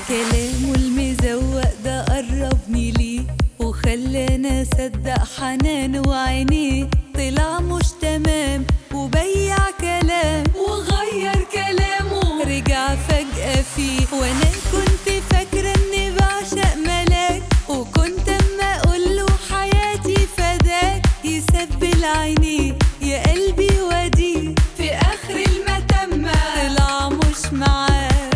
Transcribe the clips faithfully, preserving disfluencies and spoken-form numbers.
كلامه المزوق ده قربني ليه وخلاني اصدق حنانه وعينيه. طلع مش تمام وبيع كلام وغير كلامه رجع فجأة فيه. وانا كنت فاكرة اني بعشق ملاك وكنت اما اقوله حياتي فداك يسبل عينيه يا قلبي وديه. في اخر المتمة طلع مش معاه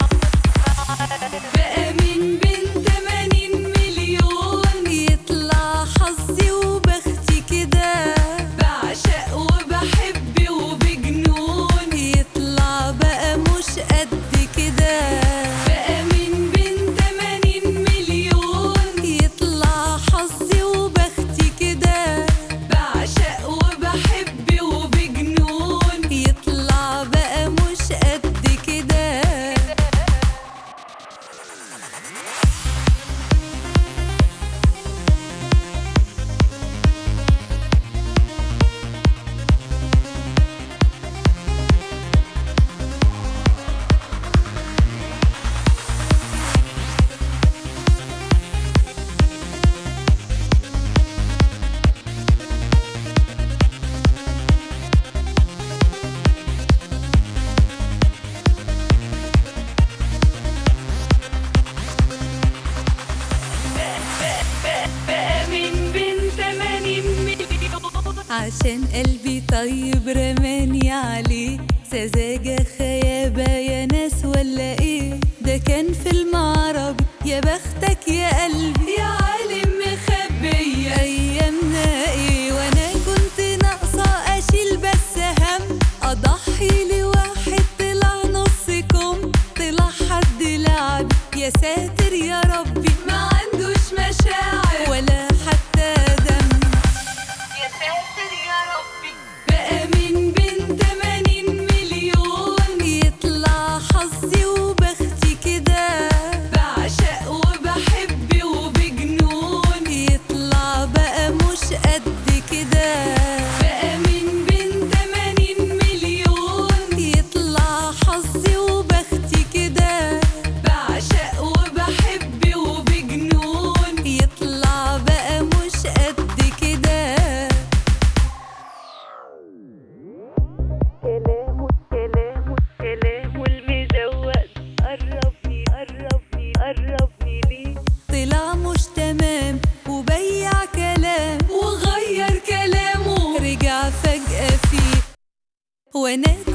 بقى من بين تمانين مليون. يطلع حظي وبختي كده بعشق وبحب وبجنون. يطلع بقى مش قد كده بقى من بين تمانين مليون. يطلع حظي وبختي كده بعشق وبحب وبجنون. يطلع بقى مش قد كده. عشان قلبي طيب رماني عليه سذاجة خيابة يا ناس ولا ايه؟ ده كان فيلم عربي يا بختك يا قلبي يا عالم مخبية ايامنا ايه. وانا كنت ناقصة اشيل بس هم اضحي لواحد طلع نص كم. طلع حد لعب يا ساتر يا ربي ما عندوش مشاعر ولا حتى دم. يا ساتر يا ربي بقى من بين تمانين مليون. يطلع حظي وبختي كده بعشق وبحب وبجنون. يطلع بقى مش قد كده بقى من بين تمانين مليون. يطلع حظي وبختي كده بعشق وبحب وبجنون. يطلع بقى مش قد كده. كلامه كلامه كلامه المزوق قربني قربني قربني ليه. طلع مش تمام وبيع كلام وغير كلامه رجع فجأة فيه. وانا